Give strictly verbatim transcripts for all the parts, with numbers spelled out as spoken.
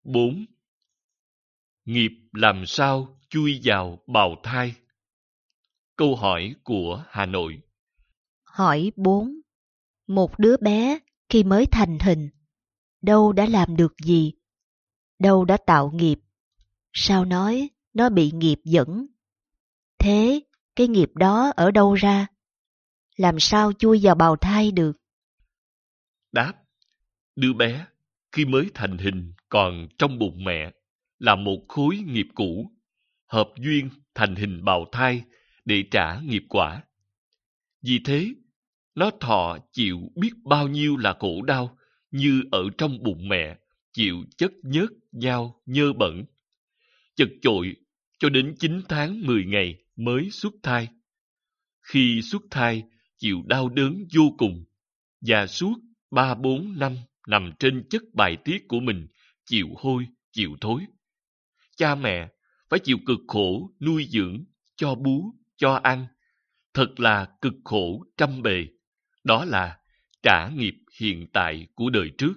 bốn. Nghiệp làm sao chui vào bào thai? Câu hỏi của Hà Nội. Hỏi bốn. Một đứa bé khi mới thành hình, đâu đã làm được gì? Đâu đã tạo nghiệp? Sao nói nó bị nghiệp dẫn? Thế cái nghiệp đó ở đâu ra? Làm sao chui vào bào thai được? Đáp: đứa bé khi mới thành hình còn trong bụng mẹ là một khối nghiệp cũ, hợp duyên thành hình bào thai để trả nghiệp quả. Vì thế, nó thọ chịu biết bao nhiêu là khổ đau như ở trong bụng mẹ chịu chất nhớt nhao nhơ bẩn, chật chội cho đến chín tháng mười ngày mới xuất thai. Khi xuất thai chịu đau đớn vô cùng, và suốt ba bốn năm nằm trên chất bài tiết của mình, chịu hôi, chịu thối. Cha mẹ phải chịu cực khổ nuôi dưỡng, cho bú, cho ăn. Thật là cực khổ trăm bề. Đó là trả nghiệp hiện tại của đời trước.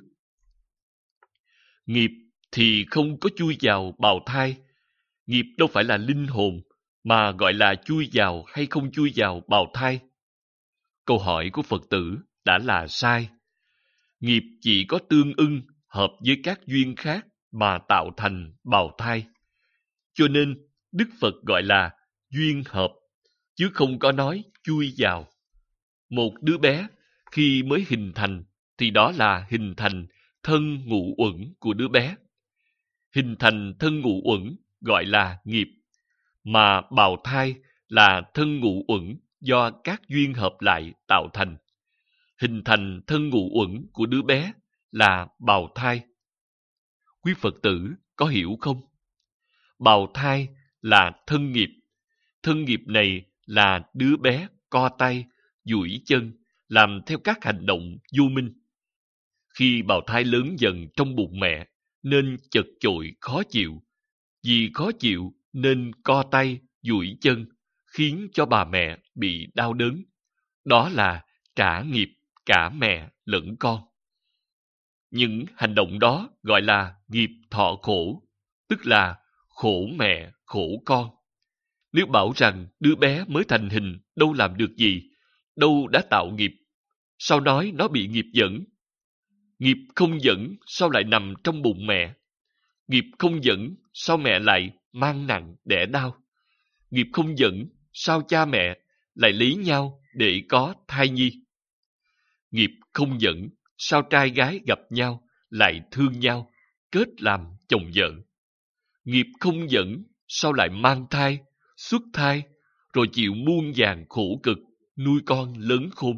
Nghiệp thì không có chui vào bào thai. Nghiệp đâu phải là linh hồn, mà gọi là chui vào hay không chui vào bào thai. Câu hỏi của Phật tử đã là sai. Nghiệp chỉ có tương ưng hợp với các duyên khác mà tạo thành bào thai. Cho nên Đức Phật gọi là duyên hợp, chứ không có nói chui vào. Một đứa bé khi mới hình thành thì đó là hình thành thân ngũ uẩn của đứa bé. Hình thành thân ngũ uẩn gọi là nghiệp, mà bào thai là thân ngũ uẩn do các duyên hợp lại tạo thành. Hình thành thân ngũ uẩn của đứa bé là bào thai. Quý Phật tử có hiểu không? Bào thai là thân nghiệp. Thân nghiệp này là đứa bé co tay, duỗi chân, làm theo các hành động vô minh. Khi bào thai lớn dần trong bụng mẹ, nên chật chội khó chịu. Vì khó chịu nên co tay, duỗi chân, khiến cho bà mẹ bị đau đớn. Đó là trả nghiệp cả mẹ lẫn con. Những hành động đó gọi là nghiệp thọ khổ, tức là khổ mẹ, khổ con. Nếu bảo rằng đứa bé mới thành hình đâu làm được gì, đâu đã tạo nghiệp, sao nói nó bị nghiệp dẫn? Nghiệp không dẫn sao lại nằm trong bụng mẹ? Nghiệp không dẫn sao mẹ lại mang nặng đẻ đau? Nghiệp không dẫn sao cha mẹ lại lấy nhau để có thai nhi? Nghiệp không dẫn sao trai gái gặp nhau lại thương nhau, kết làm chồng vợ? Nghiệp không dẫn sao lại mang thai, xuất thai, rồi chịu muôn vàn khổ cực, nuôi con lớn khôn?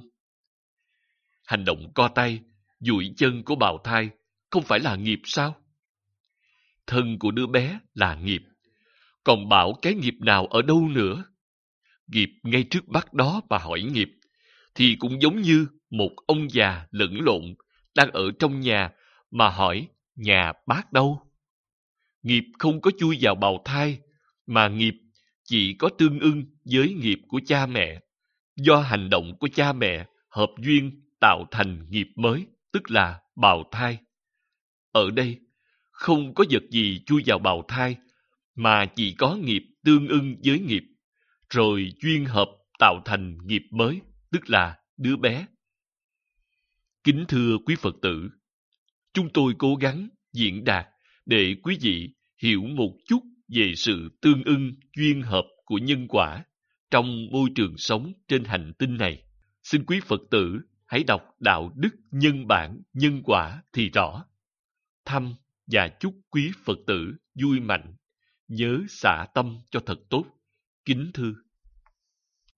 Hành động co tay, duỗi chân của bào thai không phải là nghiệp sao? Thân của đứa bé là nghiệp, còn bảo cái nghiệp nào ở đâu nữa? Nghiệp ngay trước mắt đó mà hỏi nghiệp, thì cũng giống như một ông già lẫn lộn đang ở trong nhà mà hỏi nhà bác đâu. Nghiệp không có chui vào bào thai, mà nghiệp chỉ có tương ưng với nghiệp của cha mẹ. Do hành động của cha mẹ hợp duyên tạo thành nghiệp mới, tức là bào thai. Ở đây, không có vật gì chui vào bào thai, mà chỉ có nghiệp tương ưng với nghiệp, rồi duyên hợp tạo thành nghiệp mới, tức là đứa bé. Kính thưa quý Phật tử, chúng tôi cố gắng diễn đạt để quý vị hiểu một chút về sự tương ưng duyên hợp của nhân quả trong môi trường sống trên hành tinh này. Xin quý Phật tử hãy đọc Đạo đức nhân bản nhân quả thì rõ. Thăm và chúc quý Phật tử vui mạnh, nhớ xả tâm cho thật tốt. Kính thưa.